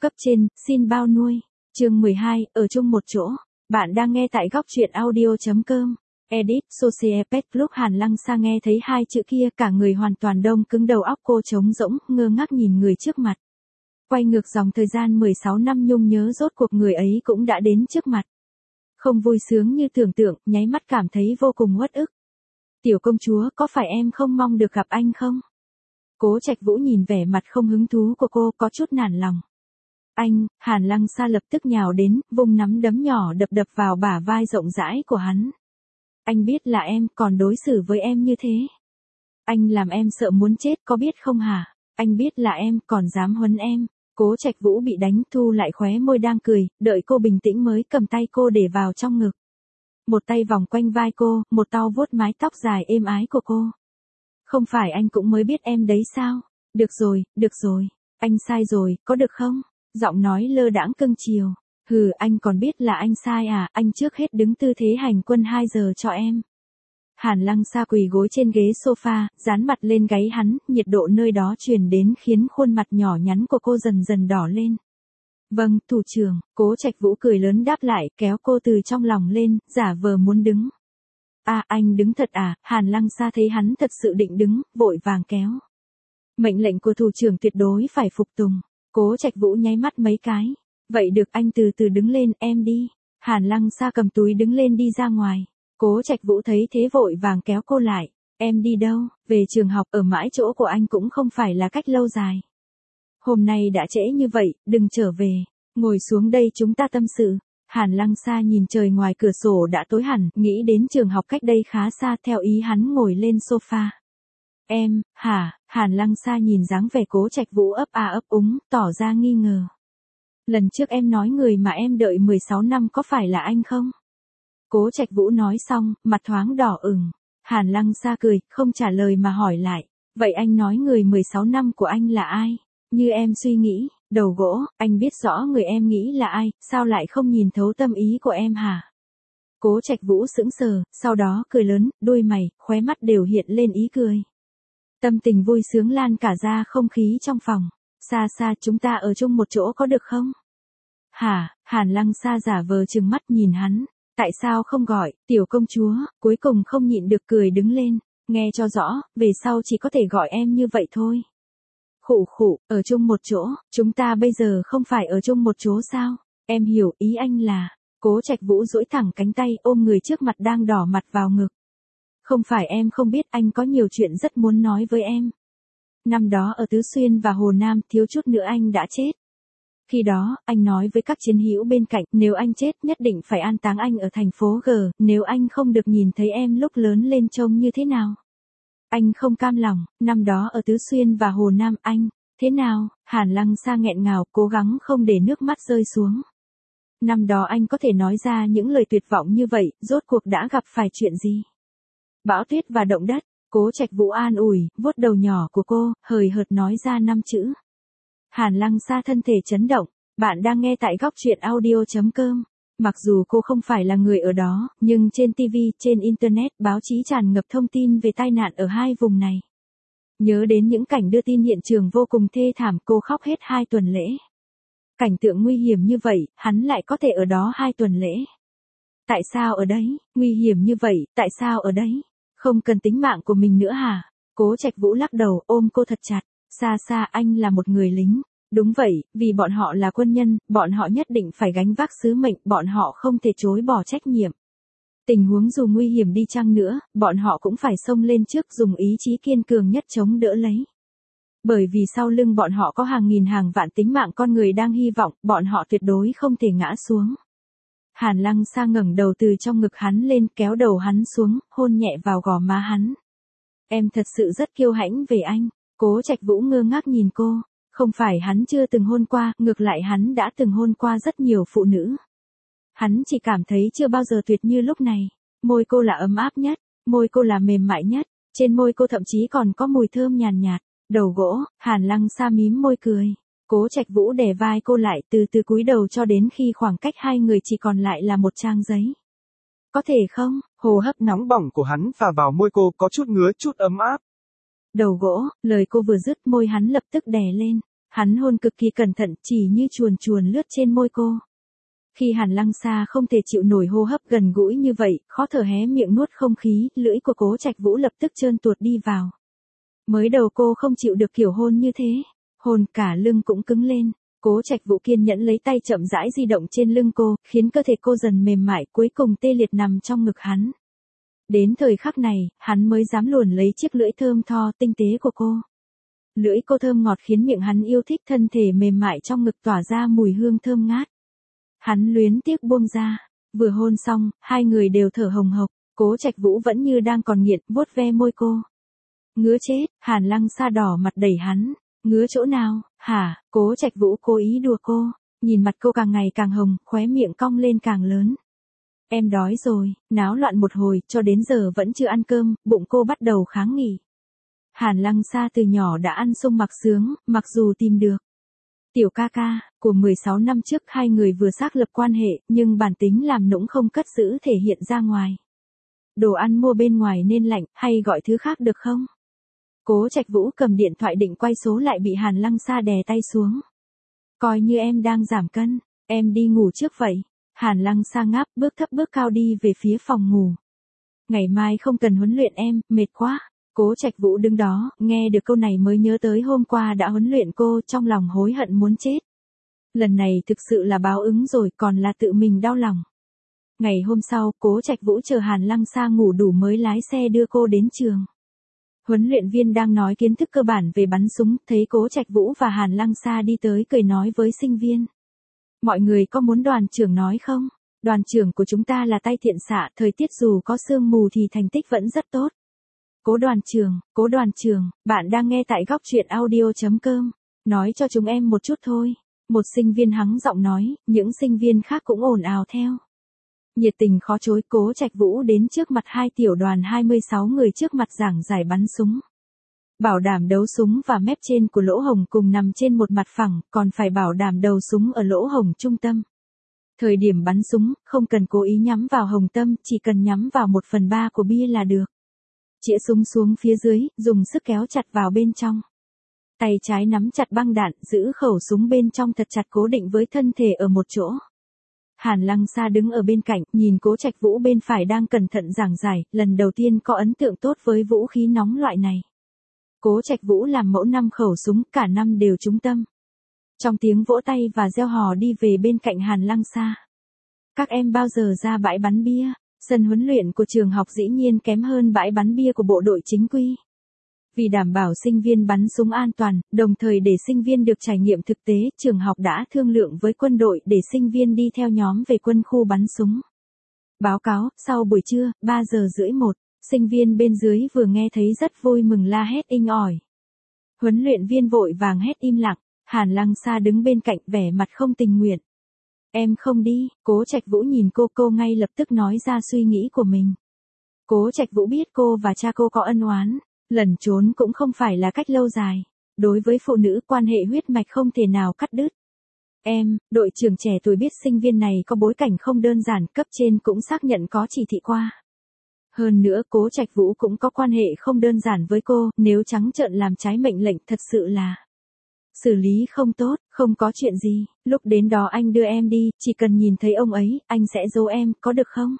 Cấp trên, xin bao nuôi. Chương 12, ở chung một chỗ. Bạn đang nghe tại góc truyện audio.com. Edit, Sociopet. Lúc Hàn Lăng Sa nghe thấy hai chữ kia, cả người hoàn toàn đông cứng, đầu óc cô trống rỗng, ngơ ngác nhìn người trước mặt. Quay ngược dòng thời gian 16 năm nhung nhớ, rốt cuộc người ấy cũng đã đến trước mặt. Không vui sướng như tưởng tượng, nháy mắt cảm thấy vô cùng uất ức. Tiểu công chúa, có phải em không mong được gặp anh không? Cố Trạch Vũ nhìn vẻ mặt không hứng thú của cô, có chút nản lòng. Anh, Hàn Lăng Sa lập tức nhào đến, vung nắm đấm nhỏ đập đập vào bả vai rộng rãi của hắn. Anh biết là em, còn đối xử với em như thế. Anh làm em sợ muốn chết, có biết không hả? Anh biết là em, còn dám huấn em. Cố Trạch Vũ bị đánh, thu lại khóe môi đang cười, đợi cô bình tĩnh mới cầm tay cô để vào trong ngực. Một tay vòng quanh vai cô, một tay vuốt mái tóc dài êm ái của cô. Không phải anh cũng mới biết em đấy sao? Được rồi, anh sai rồi, có được không? Giọng nói lơ đãng cưng chiều. Hừ, anh còn biết là anh sai à, anh trước hết đứng tư thế hành quân 2 giờ cho em. Hàn Lăng Sa quỳ gối trên ghế sofa, dán mặt lên gáy hắn, nhiệt độ nơi đó truyền đến khiến khuôn mặt nhỏ nhắn của cô dần dần đỏ lên. Vâng, thủ trưởng. Cố Trạch Vũ cười lớn đáp lại, kéo cô từ trong lòng lên, giả vờ muốn đứng. À, anh đứng thật à? Hàn Lăng Sa thấy hắn thật sự định đứng, vội vàng kéo. Mệnh lệnh của thủ trưởng tuyệt đối phải phục tùng. Cố Trạch Vũ nháy mắt mấy cái. Vậy được, anh từ từ đứng lên, em đi. Hàn Lăng Sa cầm túi đứng lên đi ra ngoài. Cố Trạch Vũ thấy thế vội vàng kéo cô lại. Em đi đâu? Về trường học, ở mãi chỗ của anh cũng không phải là cách lâu dài. Hôm nay đã trễ như vậy, đừng trở về. Ngồi xuống đây chúng ta tâm sự. Hàn Lăng Sa nhìn trời ngoài cửa sổ đã tối hẳn, nghĩ đến trường học cách đây khá xa, theo ý hắn ngồi lên sofa. Em, hả? Hàn Lăng Sa nhìn dáng vẻ Cố Trạch Vũ ấp a ấp úng, tỏ ra nghi ngờ. Lần trước em nói người mà em đợi 16 năm có phải là anh không? Cố Trạch Vũ nói xong, mặt thoáng đỏ ửng. Hàn Lăng Sa cười, không trả lời mà hỏi lại. Vậy anh nói người 16 năm của anh là ai? Như em suy nghĩ, đầu gỗ, anh biết rõ người em nghĩ là ai, sao lại không nhìn thấu tâm ý của em hả? Cố Trạch Vũ sững sờ, sau đó cười lớn, đôi mày, khóe mắt đều hiện lên ý cười. Tâm tình vui sướng lan cả ra không khí trong phòng. Sa Sa, chúng ta ở chung một chỗ có được không? Hả? Hàn Lăng Sa giả vờ trừng mắt nhìn hắn. Tại sao không gọi, tiểu công chúa, cuối cùng không nhịn được cười đứng lên. Nghe cho rõ, về sau chỉ có thể gọi em như vậy thôi. Khụ khụ, ở chung một chỗ, chúng ta bây giờ không phải ở chung một chỗ sao? Em hiểu ý anh là. Cố Trạch Vũ duỗi thẳng cánh tay ôm người trước mặt đang đỏ mặt vào ngực. Không phải em không biết, anh có nhiều chuyện rất muốn nói với em. Năm đó ở Tứ Xuyên và Hồ Nam, thiếu chút nữa anh đã chết. Khi đó, anh nói với các chiến hữu bên cạnh, nếu anh chết nhất định phải an táng anh ở thành phố G, nếu anh không được nhìn thấy em lúc lớn lên trông như thế nào. Anh không cam lòng, năm đó ở Tứ Xuyên và Hồ Nam anh, thế nào? Hàn Lăng Sa nghẹn ngào, cố gắng không để nước mắt rơi xuống. Năm đó anh có thể nói ra những lời tuyệt vọng như vậy, rốt cuộc đã gặp phải chuyện gì? Bão tuyết và động đất. Cố Trạch Vũ an ủi, vuốt đầu nhỏ của cô, hời hợt nói ra 5 chữ. Hàn Lăng Sa thân thể chấn động. Bạn đang nghe tại góc truyện audio.com. Mặc dù cô không phải là người ở đó, nhưng trên TV, trên Internet, báo chí tràn ngập thông tin về tai nạn ở hai vùng này. Nhớ đến những cảnh đưa tin hiện trường vô cùng thê thảm, cô khóc hết 2 tuần lễ. Cảnh tượng nguy hiểm như vậy, hắn lại có thể ở đó 2 tuần lễ. Tại sao ở đấy? Nguy hiểm như vậy, tại sao ở đấy? Không cần tính mạng của mình nữa hả? Cố Trạch Vũ lắc đầu, ôm cô thật chặt. Sa Sa, anh là một người lính. Đúng vậy, vì bọn họ là quân nhân, bọn họ nhất định phải gánh vác sứ mệnh, bọn họ không thể chối bỏ trách nhiệm. Tình huống dù nguy hiểm đi chăng nữa, bọn họ cũng phải xông lên trước, dùng ý chí kiên cường nhất chống đỡ lấy. Bởi vì sau lưng bọn họ có hàng nghìn hàng vạn tính mạng con người đang hy vọng, bọn họ tuyệt đối không thể ngã xuống. Hàn Lăng Sa ngẩng đầu từ trong ngực hắn lên, kéo đầu hắn xuống, hôn nhẹ vào gò má hắn. Em thật sự rất kiêu hãnh về anh. Cố Trạch Vũ ngơ ngác nhìn cô. Không phải hắn chưa từng hôn qua, ngược lại hắn đã từng hôn qua rất nhiều phụ nữ. Hắn chỉ cảm thấy chưa bao giờ tuyệt như lúc này. Môi cô là ấm áp nhất, môi cô là mềm mại nhất, trên môi cô thậm chí còn có mùi thơm nhàn nhạt. Đầu gỗ, Hàn Lăng Sa mím môi cười. Cố Trạch Vũ đè vai cô lại, từ từ cúi đầu cho đến khi khoảng cách hai người chỉ còn lại là một trang giấy. Có thể không? Hô hấp nóng bỏng của hắn phả vào môi cô, có chút ngứa chút ấm áp. Đầu gỗ, lời cô vừa dứt, môi hắn lập tức đè lên. Hắn hôn cực kỳ cẩn thận, chỉ như chuồn chuồn lướt trên môi cô. Khi Hàn Lăng Sa không thể chịu nổi hô hấp gần gũi như vậy, khó thở hé miệng nuốt không khí, lưỡi của Cố Trạch Vũ lập tức trơn tuột đi vào. Mới đầu cô không chịu được kiểu hôn như thế, hôn cả lưng cũng cứng lên. Cố Trạch Vũ kiên nhẫn lấy tay chậm rãi di động trên lưng cô, khiến cơ thể cô dần mềm mại, cuối cùng tê liệt nằm trong ngực hắn. Đến thời khắc này, hắn mới dám luồn lấy chiếc lưỡi thơm tho tinh tế của cô. Lưỡi cô thơm ngọt khiến miệng hắn yêu thích, thân thể mềm mại trong ngực tỏa ra mùi hương thơm ngát. Hắn luyến tiếc buông ra, vừa hôn xong, hai người đều thở hồng hộc, Cố Trạch Vũ vẫn như đang còn nghiện, vuốt ve môi cô. Ngứa chết, Hàn Lăng Sa đỏ mặt đẩy hắn. Ngứa chỗ nào, hả? Cố Trạch Vũ cố ý đùa cô, nhìn mặt cô càng ngày càng hồng, khóe miệng cong lên càng lớn. Em đói rồi, náo loạn một hồi, cho đến giờ vẫn chưa ăn cơm, bụng cô bắt đầu kháng nghị. Hàn Lăng Sa từ nhỏ đã ăn sung mặc sướng, mặc dù tìm được. Tiểu ca ca, của 16 năm trước hai người vừa xác lập quan hệ, nhưng bản tính làm nũng không cất giữ thể hiện ra ngoài. Đồ ăn mua bên ngoài nên lạnh, hay gọi thứ khác được không? Cố Trạch Vũ cầm điện thoại định quay số lại bị Hàn Lăng Sa đè tay xuống. Coi như em đang giảm cân, em đi ngủ trước vậy. Hàn Lăng Sa ngáp, bước thấp bước cao đi về phía phòng ngủ. Ngày mai không cần huấn luyện em, mệt quá. Cố Trạch Vũ đứng đó, nghe được câu này mới nhớ tới hôm qua đã huấn luyện cô, trong lòng hối hận muốn chết. Lần này thực sự là báo ứng rồi, còn là tự mình đau lòng. Ngày hôm sau, Cố Trạch Vũ chờ Hàn Lăng Sa ngủ đủ mới lái xe đưa cô đến trường. Huấn luyện viên đang nói kiến thức cơ bản về bắn súng, thấy Cố Trạch Vũ và Hàn Lăng Sa đi tới cười nói với sinh viên. Mọi người có muốn đoàn trưởng nói không? Đoàn trưởng của chúng ta là tay thiện xạ, thời tiết dù có sương mù thì thành tích vẫn rất tốt. Cố đoàn trưởng, bạn đang nghe tại góc truyện audio.com. Nói cho chúng em một chút thôi. Một sinh viên hắng giọng nói, những sinh viên khác cũng ồn ào theo. Nhiệt tình khó chối, Cố Trạch Vũ đến trước mặt hai tiểu đoàn 26 người trước mặt giảng giải bắn súng. Bảo đảm đấu súng và mép trên của lỗ hổng cùng nằm trên một mặt phẳng, còn phải bảo đảm đầu súng ở lỗ hổng trung tâm. Thời điểm bắn súng, không cần cố ý nhắm vào hồng tâm, chỉ cần nhắm vào 1/3 của bia là được. Chĩa súng xuống phía dưới, dùng sức kéo chặt vào bên trong. Tay trái nắm chặt băng đạn, giữ khẩu súng bên trong thật chặt cố định với thân thể ở một chỗ. Hàn Lăng Sa đứng ở bên cạnh, nhìn Cố Trạch Vũ bên phải đang cẩn thận giảng giải, lần đầu tiên có ấn tượng tốt với vũ khí nóng loại này. Cố Trạch Vũ làm mẫu 5 khẩu súng, cả 5 đều trúng tâm. Trong tiếng vỗ tay và reo hò đi về bên cạnh Hàn Lăng Sa. Các em bao giờ ra bãi bắn bia? Sân huấn luyện của trường học dĩ nhiên kém hơn bãi bắn bia của bộ đội chính quy. Vì đảm bảo sinh viên bắn súng an toàn, đồng thời để sinh viên được trải nghiệm thực tế, trường học đã thương lượng với quân đội để sinh viên đi theo nhóm về quân khu bắn súng. Báo cáo, sau buổi trưa, 3 giờ rưỡi 1, sinh viên bên dưới vừa nghe thấy rất vui mừng la hét inh ỏi. Huấn luyện viên vội vàng hét im lặng, Hàn Lăng Sa đứng bên cạnh vẻ mặt không tình nguyện. Em không đi, Cố Trạch Vũ nhìn cô ngay lập tức nói ra suy nghĩ của mình. Cố Trạch Vũ biết cô và cha cô có ân oán, lẩn trốn cũng không phải là cách lâu dài. Đối với phụ nữ, quan hệ huyết mạch không thể nào cắt đứt. Em, đội trưởng trẻ tuổi biết sinh viên này có bối cảnh không đơn giản, cấp trên cũng xác nhận có chỉ thị qua. Hơn nữa Cố Trạch Vũ cũng có quan hệ không đơn giản với cô, nếu trắng trợn làm trái mệnh lệnh thật sự là xử lý không tốt, không có chuyện gì, lúc đến đó anh đưa em đi, chỉ cần nhìn thấy ông ấy, anh sẽ giấu em, có được không?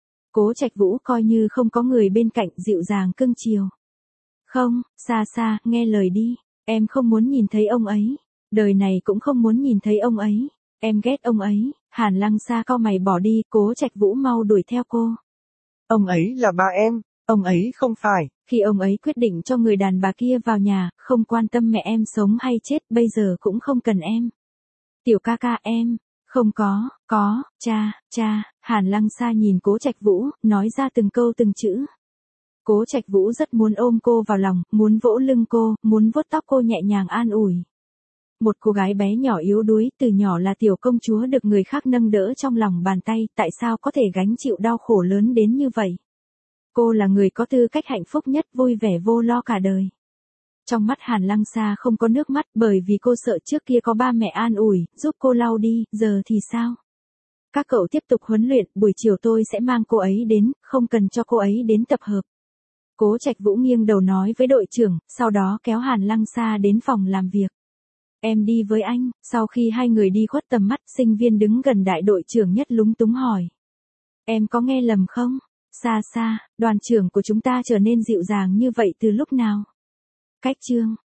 Cố Trạch Vũ coi như không có người bên cạnh, dịu dàng cưng chiều. Không, xa xa, nghe lời đi, em không muốn nhìn thấy ông ấy, đời này cũng không muốn nhìn thấy ông ấy, em ghét ông ấy. Hàn Lăng Sa cau mày bỏ đi, Cố Trạch Vũ mau đuổi theo cô. Ông ấy là ba em, ông ấy không phải. Khi ông ấy quyết định cho người đàn bà kia vào nhà, không quan tâm mẹ em sống hay chết, bây giờ cũng không cần em. Tiểu ca ca em, không có, cha, Hàn Lăng Sa nhìn Cố Trạch Vũ, nói ra từng câu từng chữ. Cố Trạch Vũ rất muốn ôm cô vào lòng, muốn vỗ lưng cô, muốn vuốt tóc cô nhẹ nhàng an ủi. Một cô gái bé nhỏ yếu đuối, từ nhỏ là tiểu công chúa được người khác nâng đỡ trong lòng bàn tay, tại sao có thể gánh chịu đau khổ lớn đến như vậy? Cô là người có tư cách hạnh phúc nhất, vui vẻ vô lo cả đời. Trong mắt Hàn Lăng Sa không có nước mắt, bởi vì cô sợ trước kia có ba mẹ an ủi, giúp cô lau đi, giờ thì sao? Các cậu tiếp tục huấn luyện, buổi chiều tôi sẽ mang cô ấy đến, không cần cho cô ấy đến tập hợp. Cố Trạch Vũ nghiêng đầu nói với đội trưởng, sau đó kéo Hàn Lăng Sa đến phòng làm việc. Em đi với anh. Sau khi hai người đi khuất tầm mắt, sinh viên đứng gần đại đội trưởng Nhất lúng túng hỏi. Em có nghe lầm không? Xa xa, đoàn trưởng của chúng ta trở nên dịu dàng như vậy từ lúc nào? Cách chương